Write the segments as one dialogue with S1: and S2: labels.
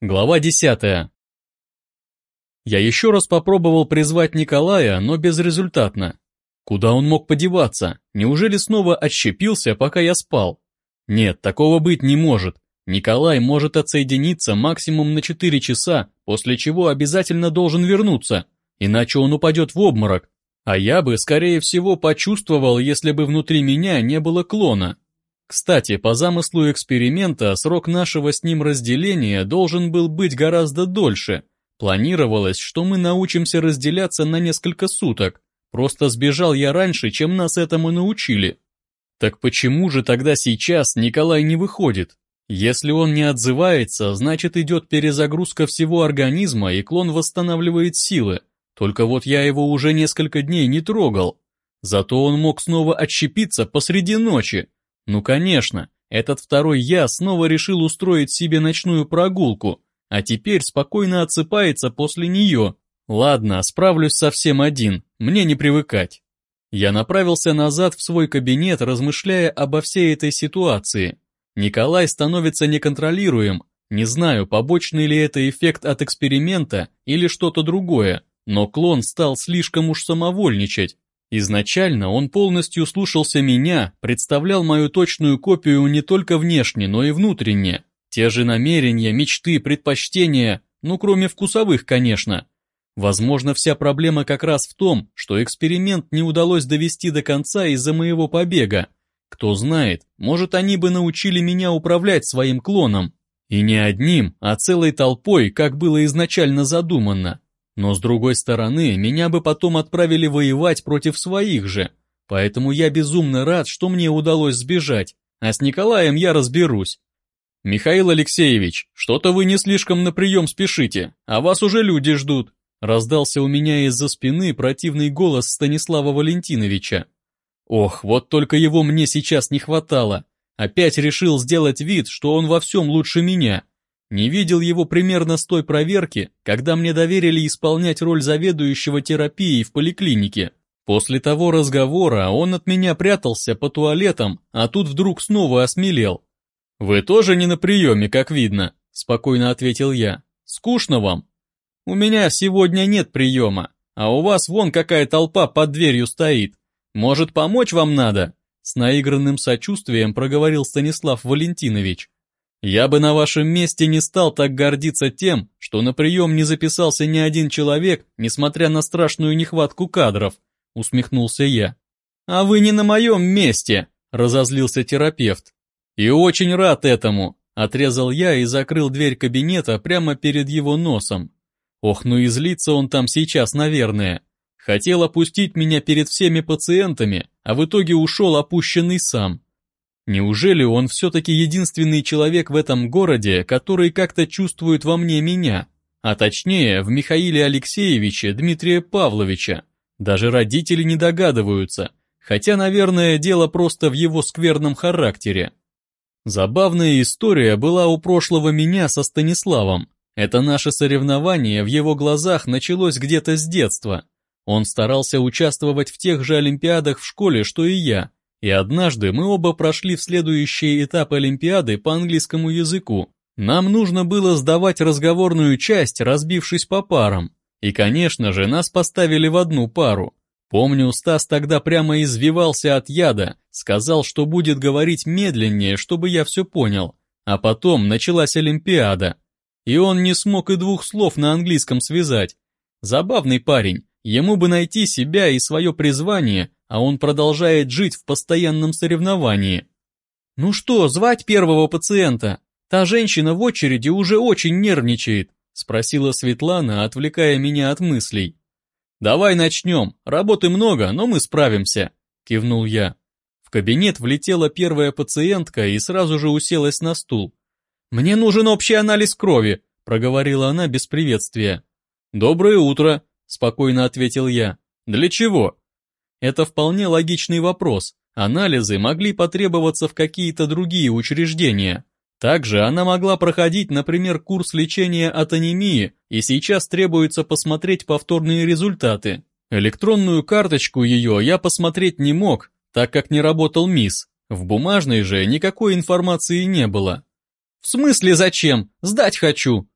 S1: Глава 10. Я еще раз попробовал призвать Николая, но безрезультатно. Куда он мог подеваться? Неужели снова отщепился, пока я спал? Нет, такого быть не может. Николай может отсоединиться максимум на 4 часа, после чего обязательно должен вернуться, иначе он упадет в обморок. А я бы, скорее всего, почувствовал, если бы внутри меня не было клона. Кстати, по замыслу эксперимента, срок нашего с ним разделения должен был быть гораздо дольше. Планировалось, что мы научимся разделяться на несколько суток. Просто сбежал я раньше, чем нас этому научили. Так почему же тогда сейчас Николай не выходит? Если он не отзывается, значит идет перезагрузка всего организма и клон восстанавливает силы. Только вот я его уже несколько дней не трогал. Зато он мог снова отщепиться посреди ночи. Ну конечно, этот второй я снова решил устроить себе ночную прогулку, а теперь спокойно отсыпается после нее. Ладно, справлюсь совсем один, мне не привыкать. Я направился назад в свой кабинет, размышляя обо всей этой ситуации. Николай становится неконтролируем, не знаю, побочный ли это эффект от эксперимента или что-то другое, но клон стал слишком уж самовольничать. Изначально он полностью слушался меня, представлял мою точную копию не только внешне, но и внутренне. Те же намерения, мечты, предпочтения, ну кроме вкусовых, конечно. Возможно, вся проблема как раз в том, что эксперимент не удалось довести до конца из-за моего побега. Кто знает, может они бы научили меня управлять своим клоном. И не одним, а целой толпой, как было изначально задумано. Но с другой стороны, меня бы потом отправили воевать против своих же. Поэтому я безумно рад, что мне удалось сбежать, а с Николаем я разберусь. «Михаил Алексеевич, что-то вы не слишком на прием спешите, а вас уже люди ждут», раздался у меня из-за спины противный голос Станислава Валентиновича. Ох, вот только его мне сейчас не хватало. Опять решил сделать вид, что он во всем лучше меня. Не видел его примерно с той проверки, когда мне доверили исполнять роль заведующего терапией в поликлинике. После того разговора он от меня прятался по туалетам, а тут вдруг снова осмелел. «Вы тоже не на приеме, как видно», — спокойно ответил я. «Скучно вам?» «У меня сегодня нет приема, а у вас вон какая толпа под дверью стоит. Может, помочь вам надо?» С наигранным сочувствием проговорил Станислав Валентинович. «Я бы на вашем месте не стал так гордиться тем, что на прием не записался ни один человек, несмотря на страшную нехватку кадров», усмехнулся я. «А вы не на моем месте», разозлился терапевт. «И очень рад этому», отрезал я и закрыл дверь кабинета прямо перед его носом. Ох, ну и злится он там сейчас, наверное. Хотел опустить меня перед всеми пациентами, а в итоге ушел опущенный сам. Неужели он все-таки единственный человек в этом городе, который как-то чувствует во мне меня? А точнее, в Михаиле Алексеевиче Дмитрия Павловича. Даже родители не догадываются, хотя, наверное, дело просто в его скверном характере. Забавная история была у прошлого меня со Станиславом. Это наше соревнование в его глазах началось где-то с детства. Он старался участвовать в тех же олимпиадах в школе, что и я. И однажды мы оба прошли в следующий этап олимпиады по английскому языку. Нам нужно было сдавать разговорную часть, разбившись по парам. И, конечно же, нас поставили в одну пару. Помню, Стас тогда прямо извивался от яда, сказал, что будет говорить медленнее, чтобы я все понял. А потом началась олимпиада. И он не смог и двух слов на английском связать. Забавный парень, ему бы найти себя и свое призвание, а он продолжает жить в постоянном соревновании. «Ну что, звать первого пациента? Та женщина в очереди уже очень нервничает», спросила Светлана, отвлекая меня от мыслей. «Давай начнем, работы много, но мы справимся», кивнул я. В кабинет влетела первая пациентка и сразу же уселась на стул. «Мне нужен общий анализ крови», проговорила она без приветствия. «Доброе утро», спокойно ответил я. «Для чего?» Это вполне логичный вопрос. Анализы могли потребоваться в какие-то другие учреждения. Также она могла проходить, например, курс лечения от анемии, и сейчас требуется посмотреть повторные результаты. Электронную карточку ее я посмотреть не мог, так как не работал МИС. В бумажной же никакой информации не было. «В смысле зачем? Сдать хочу!»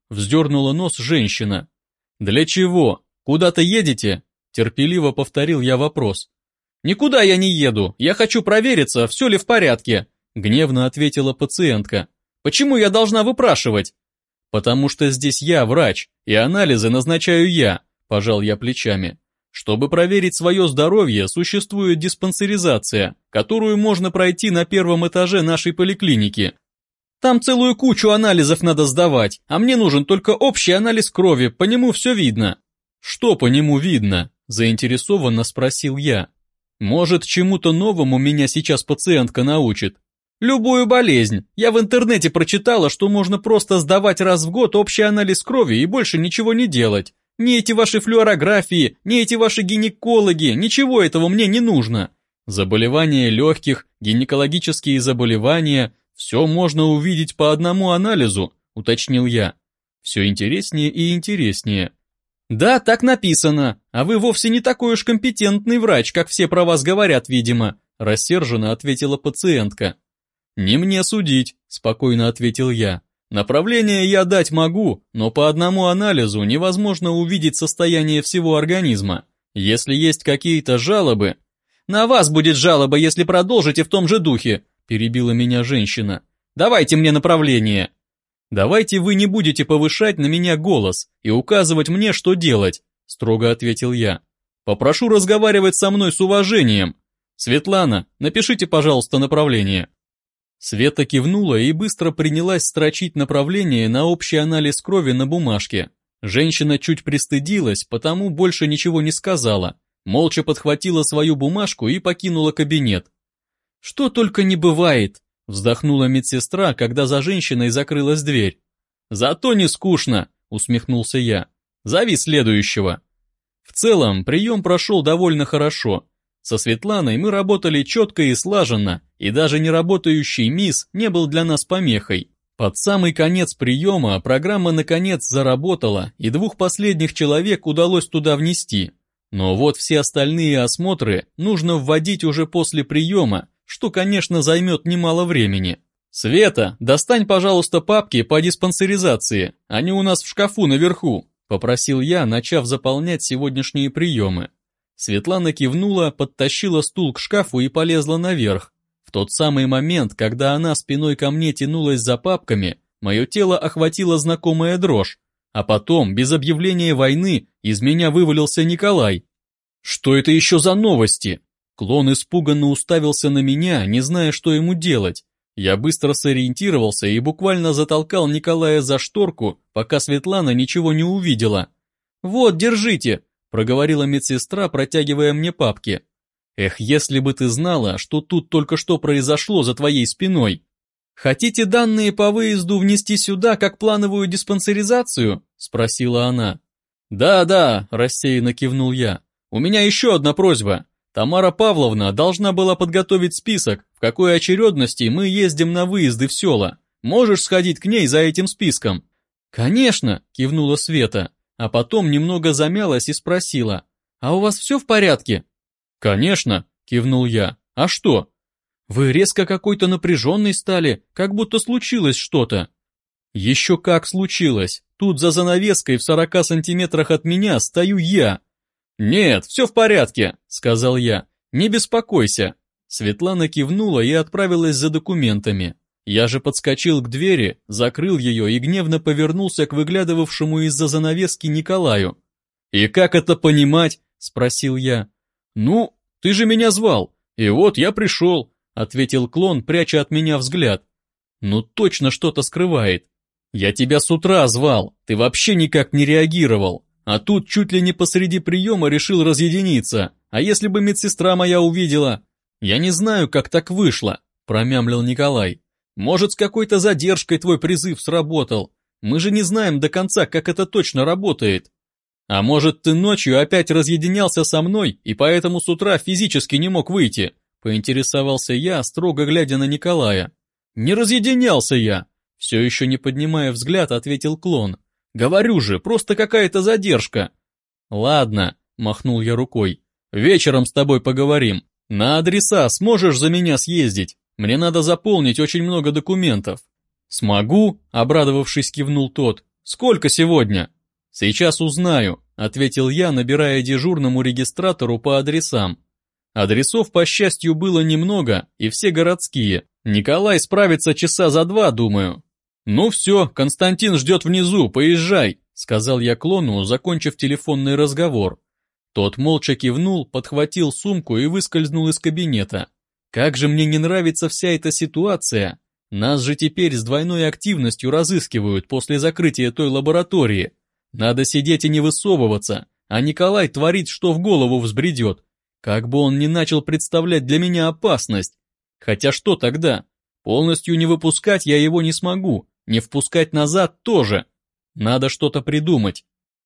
S1: Вздернула нос женщина. «Для чего? Куда-то едете?» Терпеливо повторил я вопрос. «Никуда я не еду, я хочу провериться, все ли в порядке», гневно ответила пациентка. «Почему я должна выпрашивать?» «Потому что здесь я врач, и анализы назначаю я», пожал я плечами. «Чтобы проверить свое здоровье, существует диспансеризация, которую можно пройти на первом этаже нашей поликлиники. Там целую кучу анализов надо сдавать, а мне нужен только общий анализ крови, по нему все видно». «Что по нему видно?» заинтересованно спросил я. «Может, чему-то новому меня сейчас пациентка научит?» «Любую болезнь. Я в интернете прочитала, что можно просто сдавать раз в год общий анализ крови и больше ничего не делать. Ни эти ваши флюорографии, ни эти ваши гинекологи, ничего этого мне не нужно. Заболевания легких, гинекологические заболевания, все можно увидеть по одному анализу», уточнил я. Все интереснее и интереснее. «Да, так написано, а вы вовсе не такой уж компетентный врач, как все про вас говорят, видимо», рассерженно ответила пациентка. «Не мне судить», спокойно ответил я. «Направление я дать могу, но по одному анализу невозможно увидеть состояние всего организма. Если есть какие-то жалобы...» «На вас будет жалоба, если продолжите в том же духе», перебила меня женщина. «Давайте мне направление». «Давайте вы не будете повышать на меня голос и указывать мне, что делать», строго ответил я. «Попрошу разговаривать со мной с уважением. Светлана, напишите, пожалуйста, направление». Света кивнула и быстро принялась строчить направление на общий анализ крови на бумажке. Женщина чуть пристыдилась, потому больше ничего не сказала. Молча подхватила свою бумажку и покинула кабинет. «Что только не бывает», вздохнула медсестра, когда за женщиной закрылась дверь. «Зато не скучно», усмехнулся я. «Зови следующего». В целом, прием прошел довольно хорошо. Со Светланой мы работали четко и слаженно, и даже неработающий МИС не был для нас помехой. Под самый конец приема программа наконец заработала, и 2 последних человек удалось туда внести. Но вот все остальные осмотры нужно вводить уже после приема, что, конечно, займет немало времени. «Света, достань, пожалуйста, папки по диспансеризации, они у нас в шкафу наверху», попросил я, начав заполнять сегодняшние приемы. Светлана кивнула, подтащила стул к шкафу и полезла наверх. В тот самый момент, когда она спиной ко мне тянулась за папками, мое тело охватила знакомая дрожь, а потом, без объявления войны, из меня вывалился Николай. «Что это еще за новости?» Клон испуганно уставился на меня, не зная, что ему делать. Я быстро сориентировался и буквально затолкал Николая за шторку, пока Светлана ничего не увидела. «Вот, держите», — проговорила медсестра, протягивая мне папки. «Эх, если бы ты знала, что тут только что произошло за твоей спиной. Хотите данные по выезду внести сюда как плановую диспансеризацию?» — спросила она. «Да», — рассеянно кивнул я. «У меня еще одна просьба. Тамара Павловна должна была подготовить список, в какой очередности мы ездим на выезды в села. Можешь сходить к ней за этим списком?» «Конечно», — кивнула Света, а потом немного замялась и спросила. «А у вас все в порядке?» «Конечно», — кивнул я. «А что?» «Вы резко какой-то напряженный стали, как будто случилось что-то». «Еще как случилось. Тут за занавеской в 40 сантиметрах от меня стою я». «Нет, все в порядке», — сказал я. «Не беспокойся». Светлана кивнула и отправилась за документами. Я же подскочил к двери, закрыл ее и гневно повернулся к выглядывавшему из-за занавески Николаю. «И как это понимать?» — спросил я. «Ну, ты же меня звал, и вот я пришел», — ответил клон, пряча от меня взгляд. «Ну точно что-то скрывает. Я тебя с утра звал, ты вообще никак не реагировал. А тут чуть ли не посреди приема решил разъединиться. А если бы медсестра моя увидела?» «Я не знаю, как так вышло», — промямлил Николай. «Может, с какой-то задержкой твой призыв сработал. Мы же не знаем до конца, как это точно работает. А может, ты ночью опять разъединялся со мной и поэтому с утра физически не мог выйти?» — поинтересовался я, строго глядя на Николая. «Не разъединялся я», — все еще не поднимая взгляд, ответил клон. «Говорю же, просто какая-то задержка». «Ладно», — махнул я рукой, — «вечером с тобой поговорим. На адреса сможешь за меня съездить? Мне надо заполнить очень много документов». «Смогу», — обрадовавшись, кивнул тот. Сколько сегодня? Сейчас узнаю, ответил я, набирая дежурному регистратору по адресам. Адресов, по счастью, было немного, и все городские. Николай справится часа за 2, думаю. Ну все, Константин ждет внизу, поезжай, сказал я клону, закончив телефонный разговор. Тот молча кивнул, подхватил сумку и выскользнул из кабинета. Как же мне не нравится вся эта ситуация. Нас же теперь с двойной активностью разыскивают после закрытия той лаборатории. Надо сидеть и не высовываться, а Николай творит, что в голову взбредет. Как бы он ни начал представлять для меня опасность. Хотя что тогда? Полностью не выпускать я его не смогу, не впускать назад тоже. Надо что-то придумать.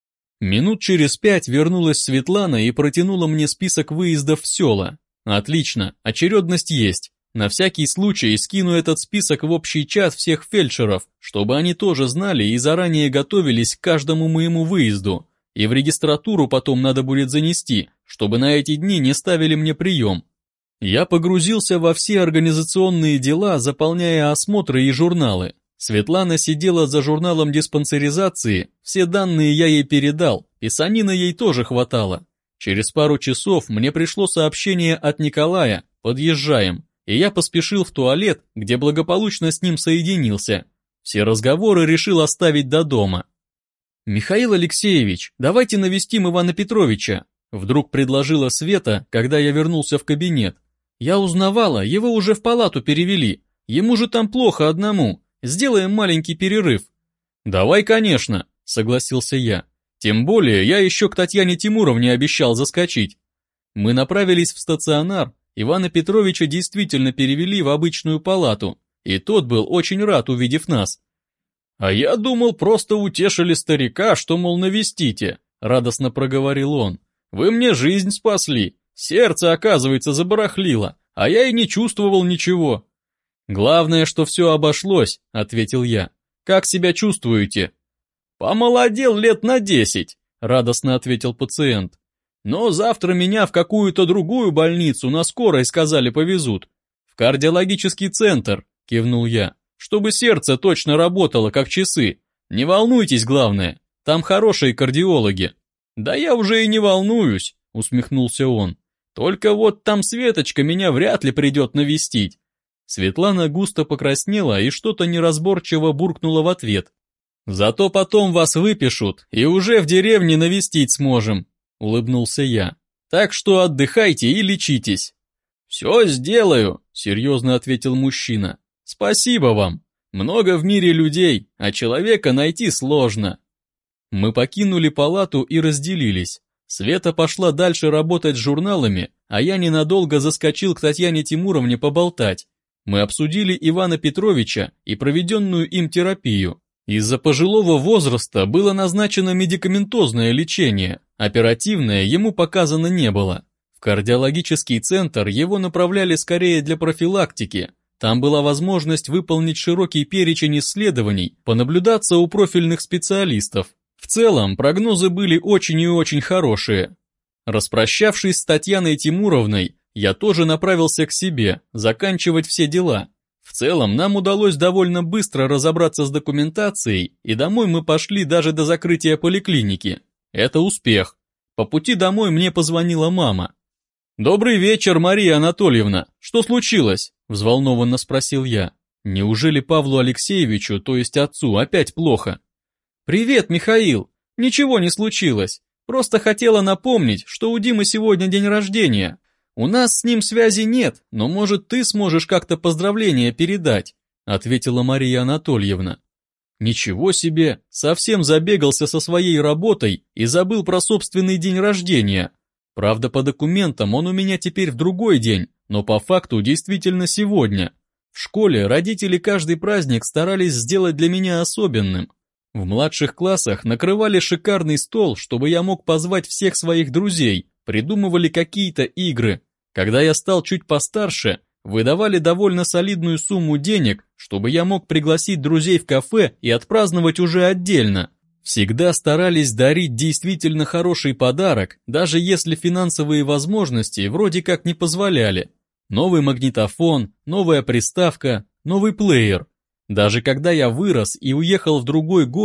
S1: Минут через 5 вернулась Светлана и протянула мне список выездов в села. Отлично, очередность есть. На всякий случай скину этот список в общий чат всех фельдшеров, чтобы они тоже знали и заранее готовились к каждому моему выезду. И в регистратуру потом надо будет занести, чтобы на эти дни не ставили мне прием. Я погрузился во все организационные дела, заполняя осмотры и журналы. Светлана сидела за журналом диспансеризации, все данные я ей передал, писанина ей тоже хватало. Через пару часов мне пришло сообщение от Николая: подъезжаем, и я поспешил в туалет, где благополучно с ним соединился. Все разговоры решил оставить до дома. «Михаил Алексеевич, давайте навестим Ивана Петровича», вдруг предложила Света, когда я вернулся в кабинет. «Я узнавала, его уже в палату перевели, ему же там плохо одному, сделаем маленький перерыв». «Давай, конечно», согласился я. Тем более я еще к Татьяне Тимуровне обещал заскочить. Мы направились в стационар, Ивана Петровича действительно перевели в обычную палату, и тот был очень рад, увидев нас. «А я думал, просто утешили старика, что, мол, навестите», радостно проговорил он. «Вы мне жизнь спасли, сердце, оказывается, забарахлило, а я и не чувствовал ничего». «Главное, что все обошлось», ответил я. «Как себя чувствуете?» «Помолодел лет на 10», радостно ответил пациент. «Но завтра меня в какую-то другую больницу на скорой, сказали, повезут». «В кардиологический центр», кивнул я, «чтобы сердце точно работало, как часы. Не волнуйтесь, главное, там хорошие кардиологи». «Да я уже и не волнуюсь», усмехнулся он. «Только вот там Светочка меня вряд ли придет навестить». Светлана густо покраснела и что-то неразборчиво буркнула в ответ. «Зато потом вас выпишут, и уже в деревне навестить сможем», улыбнулся я. «Так что отдыхайте и лечитесь». «Все сделаю», серьезно ответил мужчина. «Спасибо вам. Много в мире людей, а человека найти сложно». Мы покинули палату и разделились. Света пошла дальше работать с журналами, а я ненадолго заскочил к Татьяне Тимуровне поболтать. Мы обсудили Ивана Петровича и проведенную им терапию. Из-за пожилого возраста было назначено медикаментозное лечение, оперативное ему показано не было. В кардиологический центр его направляли скорее для профилактики. Там была возможность выполнить широкий перечень исследований, понаблюдаться у профильных специалистов. В целом, прогнозы были очень и очень хорошие. Распрощавшись с Татьяной Тимуровной, я тоже направился к себе, заканчивать все дела. В целом, нам удалось довольно быстро разобраться с документацией, и домой мы пошли даже до закрытия поликлиники. Это успех. По пути домой мне позвонила мама. «Добрый вечер, Мария Анатольевна. Что случилось?» – взволнованно спросил я. Неужели Павлу Алексеевичу, то есть отцу, опять плохо? «Привет, Михаил. Ничего не случилось. Просто хотела напомнить, что у Димы сегодня день рождения. У нас с ним связи нет, но, может, ты сможешь как-то поздравления передать», ответила Мария Анатольевна. Ничего себе, совсем забегался со своей работой и забыл про собственный день рождения. Правда, по документам он у меня теперь в другой день, но по факту действительно сегодня. В школе родители каждый праздник старались сделать для меня особенным. В младших классах накрывали шикарный стол, чтобы я мог позвать всех своих друзей, придумывали какие-то игры. Когда я стал чуть постарше, выдавали довольно солидную сумму денег, чтобы я мог пригласить друзей в кафе и отпраздновать уже отдельно. Всегда старались дарить действительно хороший подарок, даже если финансовые возможности вроде как не позволяли. Новый магнитофон, новая приставка, новый плеер. Даже когда я вырос и уехал в другой город,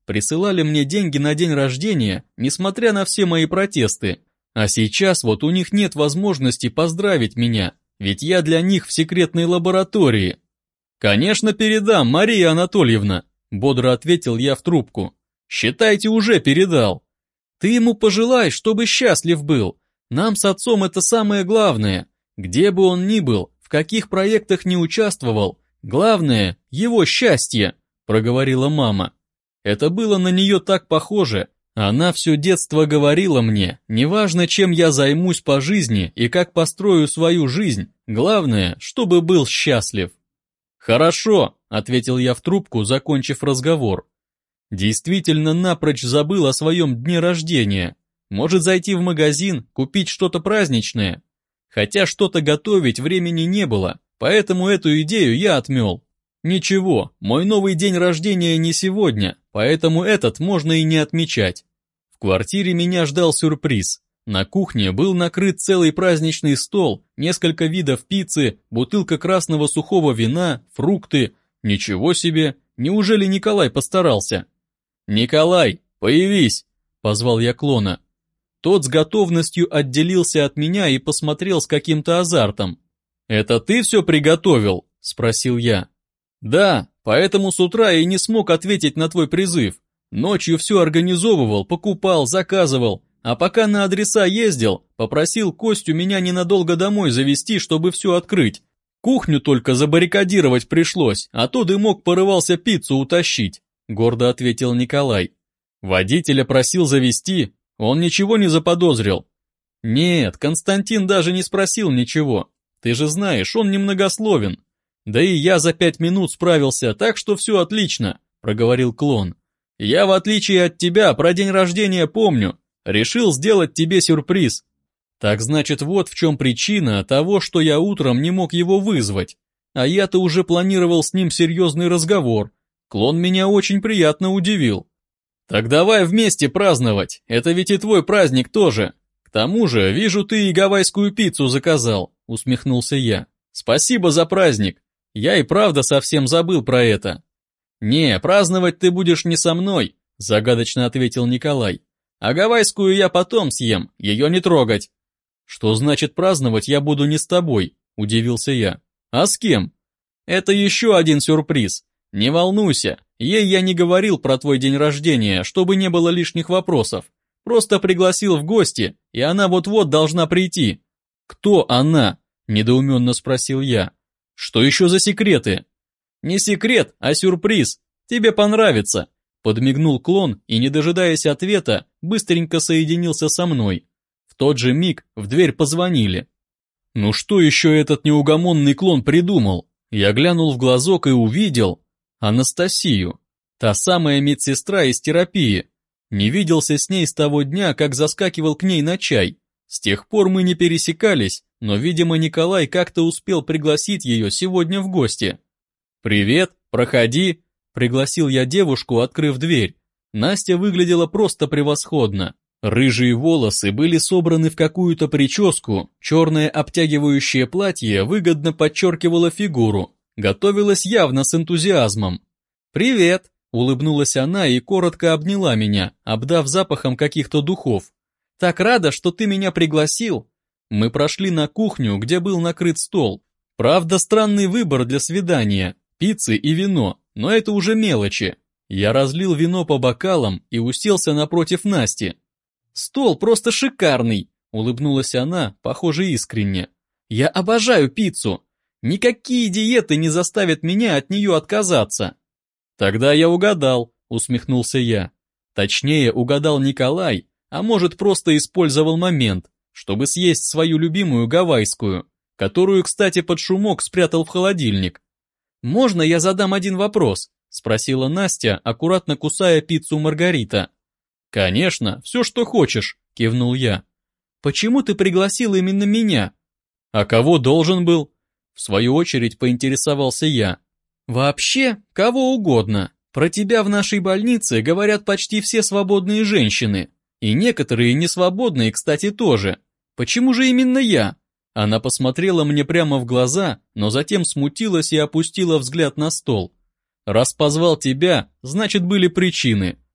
S1: присылали мне деньги на день рождения, несмотря на все мои протесты. А сейчас вот у них нет возможности поздравить меня, ведь я для них в секретной лаборатории. «Конечно передам, Мария Анатольевна», — бодро ответил я в трубку. «Считайте, уже передал. Ты ему пожелай, чтобы счастлив был. Нам с отцом это самое главное. Где бы он ни был, в каких проектах не участвовал, главное — его счастье», — проговорила мама. Это было на нее так похоже. Она все детство говорила мне, неважно, чем я займусь по жизни и как построю свою жизнь, главное, чтобы был счастлив. «Хорошо», — ответил я в трубку, закончив разговор. Действительно напрочь забыл о своем дне рождения. Может зайти в магазин, купить что-то праздничное? Хотя что-то готовить времени не было, поэтому эту идею я отмел. Ничего, мой новый день рождения не сегодня, поэтому этот можно и не отмечать. В квартире меня ждал сюрприз. На кухне был накрыт целый праздничный стол, несколько видов пиццы, бутылка красного сухого вина, фрукты. Ничего себе, неужели Николай постарался? «Николай, появись!» — позвал я клона. Тот с готовностью отделился от меня и посмотрел с каким-то азартом. «Это ты все приготовил?» — спросил я. «Да, поэтому с утра я и не смог ответить на твой призыв. Ночью все организовывал, покупал, заказывал, а пока на адреса ездил, попросил Костю меня ненадолго домой завести, чтобы все открыть. Кухню только забаррикадировать пришлось, а то дымок порывался пиццу утащить», — гордо ответил Николай. «Водителя просил завести, он ничего не заподозрил?» «Нет, Константин даже не спросил ничего. Ты же знаешь, он немногословен. Да и я за 5 минут справился, так что все отлично», — проговорил клон. «Я, в отличие от тебя, про день рождения помню. Решил сделать тебе сюрприз». Так значит, вот в чем причина того, что я утром не мог его вызвать. А я-то уже планировал с ним серьезный разговор. Клон меня очень приятно удивил. «Так давай вместе праздновать, это ведь и твой праздник тоже. К тому же, вижу, ты и гавайскую пиццу заказал», — усмехнулся я. «Спасибо за праздник. Я и правда совсем забыл про это». «Не, праздновать ты будешь не со мной», — загадочно ответил Николай. «А гавайскую я потом съем, ее не трогать». «Что значит праздновать я буду не с тобой?» — удивился я. «А с кем?» «Это еще один сюрприз. Не волнуйся, ей я не говорил про твой день рождения, чтобы не было лишних вопросов. Просто пригласил в гости, и она вот-вот должна прийти». «Кто она?» — недоуменно спросил я. «Что еще за секреты?» «Не секрет, а сюрприз. Тебе понравится», — подмигнул клон и, не дожидаясь ответа, быстренько соединился со мной. В тот же миг в дверь позвонили. Ну что еще этот неугомонный клон придумал? Я глянул в глазок и увидел Анастасию, та самая медсестра из терапии. Не виделся с ней с того дня, как заскакивал к ней на чай. С тех пор мы не пересекались, но, видимо, Николай как-то успел пригласить ее сегодня в гости. «Привет, проходи», — пригласил я девушку, открыв дверь. Настя выглядела просто превосходно. Рыжие волосы были собраны в какую-то прическу, черное обтягивающее платье выгодно подчеркивало фигуру, готовилась явно с энтузиазмом. «Привет», — улыбнулась она и коротко обняла меня, обдав запахом каких-то духов. «Так рада, что ты меня пригласил». Мы прошли на кухню, где был накрыт стол. Правда, странный выбор для свидания. Пиццы и вино, но это уже мелочи. Я разлил вино по бокалам и уселся напротив Насти. «Стол просто шикарный», — улыбнулась она, похоже, искренне. «Я обожаю пиццу. Никакие диеты не заставят меня от нее отказаться». «Тогда я угадал», — усмехнулся я. Точнее, угадал Николай, а может, просто использовал момент, чтобы съесть свою любимую гавайскую, которую, кстати, под шумок спрятал в холодильник. «Можно я задам один вопрос?» — спросила Настя, аккуратно кусая пиццу Маргарита. «Конечно, все, что хочешь», — кивнул я. «Почему ты пригласил именно меня?» «А кого должен был?» В свою очередь поинтересовался я. «Вообще, кого угодно. Про тебя в нашей больнице говорят почти все свободные женщины. И некоторые несвободные, кстати, тоже. Почему же именно я?» Она посмотрела мне прямо в глаза, но затем смутилась и опустила взгляд на стол. «Раз позвал тебя, значит, были причины», —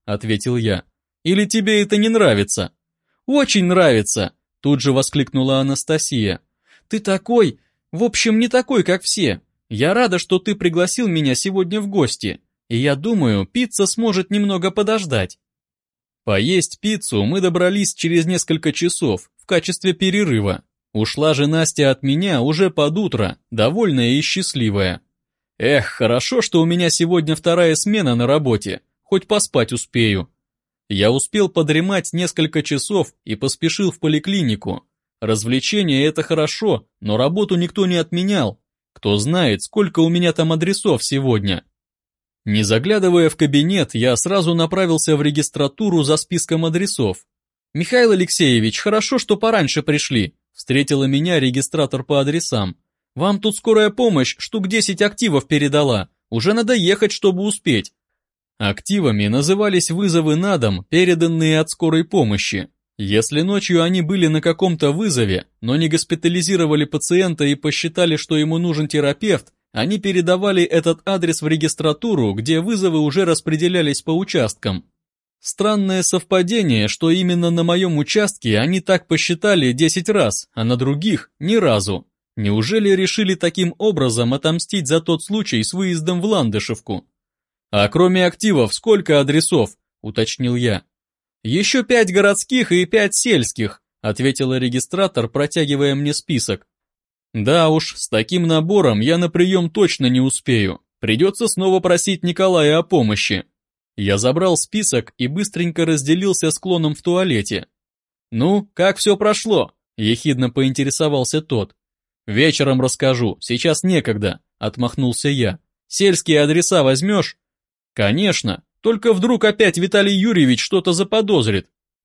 S1: ответил я. «Или тебе это не нравится?» «Очень нравится!» — тут же воскликнула Анастасия. «Ты такой, в общем, не такой, как все. Я рада, что ты пригласил меня сегодня в гости, и я думаю, пицца сможет немного подождать». Поесть пиццу мы добрались через несколько часов в качестве перерыва. Ушла же Настя от меня уже под утро, довольная и счастливая. Эх, хорошо, что у меня сегодня вторая смена на работе, хоть поспать успею. Я успел подремать несколько часов и поспешил в поликлинику. Развлечение — это хорошо, но работу никто не отменял. Кто знает, сколько у меня там адресов сегодня. Не заглядывая в кабинет, я сразу направился в регистратуру за списком адресов. «Михаил Алексеевич, хорошо, что пораньше пришли», — встретила меня регистратор по адресам. «Вам тут скорая помощь штук 10 активов передала. Уже надо ехать, чтобы успеть». Активами назывались вызовы на дом, переданные от скорой помощи. Если ночью они были на каком-то вызове, но не госпитализировали пациента и посчитали, что ему нужен терапевт, они передавали этот адрес в регистратуру, где вызовы уже распределялись по участкам. Странное совпадение, что именно на моем участке они так посчитали 10 раз, а на других ни разу. Неужели решили таким образом отомстить за тот случай с выездом в Ландышевку? «А кроме активов, сколько адресов?» — уточнил я. «Еще 5 городских и 5 сельских», — ответила регистратор, протягивая мне список. «Да уж, с таким набором я на прием точно не успею. Придется снова просить Николая о помощи». Я забрал список и быстренько разделился с Клоном в туалете. «Ну, как все прошло?» — ехидно поинтересовался тот. «Вечером расскажу, сейчас некогда», — отмахнулся я. «Сельские адреса возьмешь?» «Конечно, только вдруг опять Виталий Юрьевич что-то заподозрит».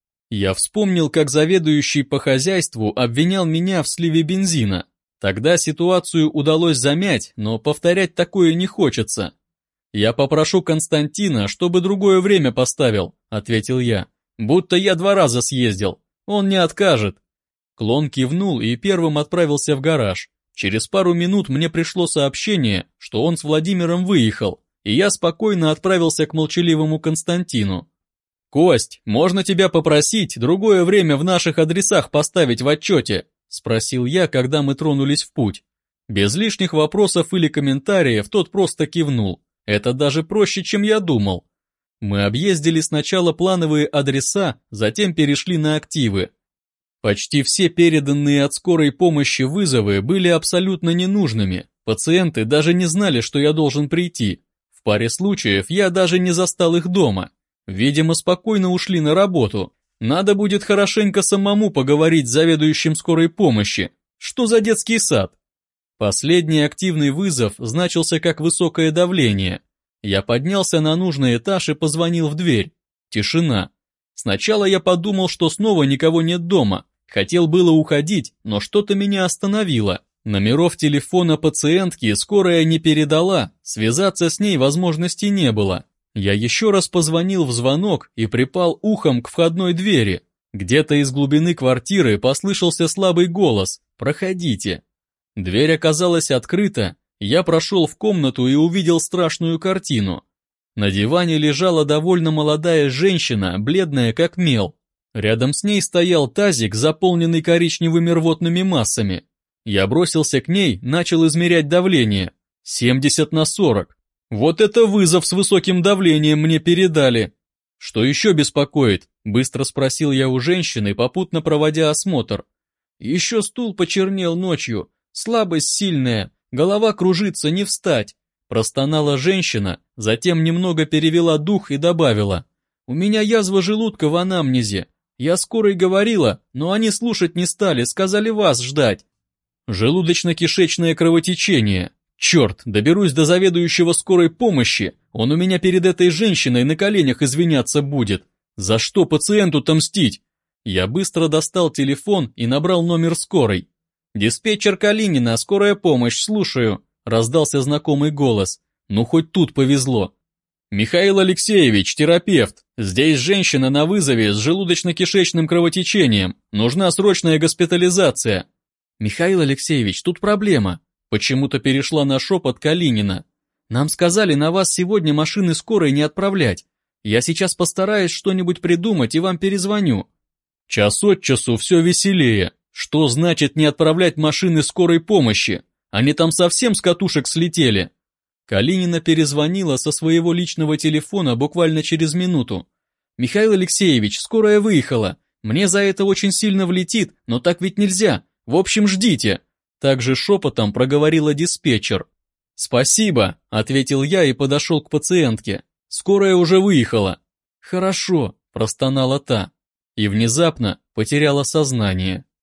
S1: Я вспомнил, как заведующий по хозяйству обвинял меня в сливе бензина. Тогда ситуацию удалось замять, но повторять такое не хочется. «Я попрошу Константина, чтобы другое время поставил», — ответил я. «Будто я 2 раза съездил. Он не откажет». Клон кивнул и первым отправился в гараж. Через пару минут мне пришло сообщение, что он с Владимиром выехал, и я спокойно отправился к молчаливому Константину. «Кость, можно тебя попросить другое время в наших адресах поставить в отчете?» — спросил я, когда мы тронулись в путь. Без лишних вопросов или комментариев тот просто кивнул. Это даже проще, чем я думал. Мы объездили сначала плановые адреса, затем перешли на активы. Почти все переданные от скорой помощи вызовы были абсолютно ненужными. Пациенты даже не знали, что я должен прийти. В паре случаев я даже не застал их дома. Видимо, спокойно ушли на работу. Надо будет хорошенько самому поговорить с заведующим скорой помощи. Что за детский сад? Последний активный вызов значился как высокое давление. Я поднялся на нужный этаж и позвонил в дверь. Тишина. Сначала я подумал, что снова никого нет дома. Хотел было уходить, но что-то меня остановило. Номеров телефона пациентки скорая не передала, связаться с ней возможности не было. Я еще раз позвонил в звонок и припал ухом к входной двери. Где-то из глубины квартиры послышался слабый голос «Проходите». Дверь оказалась открыта, я прошел в комнату и увидел страшную картину. На диване лежала довольно молодая женщина, бледная как мел. Рядом с ней стоял тазик, заполненный коричневыми рвотными массами. Я бросился к ней, начал измерять давление. 70/40. Вот это вызов с высоким давлением мне передали. «Что еще беспокоит?» – быстро спросил я у женщины, попутно проводя осмотр. «Еще стул почернел ночью. Слабость сильная, голова кружится, не встать», — простонала женщина, затем немного перевела дух и добавила. «У меня язва желудка в анамнезе. Я скорой говорила, но они слушать не стали, сказали вас ждать». «Желудочно-кишечное кровотечение. Черт, доберусь до заведующего скорой помощи, он у меня перед этой женщиной на коленях извиняться будет. За что пациенту-то мстить?» Я быстро достал телефон и набрал номер скорой. «Диспетчер Калинина, скорая помощь, слушаю», — раздался знакомый голос. Ну, хоть тут повезло. «Михаил Алексеевич, терапевт. Здесь женщина на вызове с желудочно-кишечным кровотечением. Нужна срочная госпитализация». «Михаил Алексеевич, тут проблема», — почему-то перешла на шепот Калинина. «Нам сказали на вас сегодня машины скорой не отправлять. Я сейчас постараюсь что-нибудь придумать и вам перезвоню». Час от часу все веселее. Что значит не отправлять машины скорой помощи? Они там совсем с катушек слетели. Калинина перезвонила со своего личного телефона буквально через минуту. «Михаил Алексеевич, скорая выехала. Мне за это очень сильно влетит, но так ведь нельзя. В общем, ждите». Также шепотом проговорила диспетчер. «Спасибо», — ответил я и подошел к пациентке. «Скорая уже выехала». «Хорошо», — простонала та. И внезапно потеряла сознание.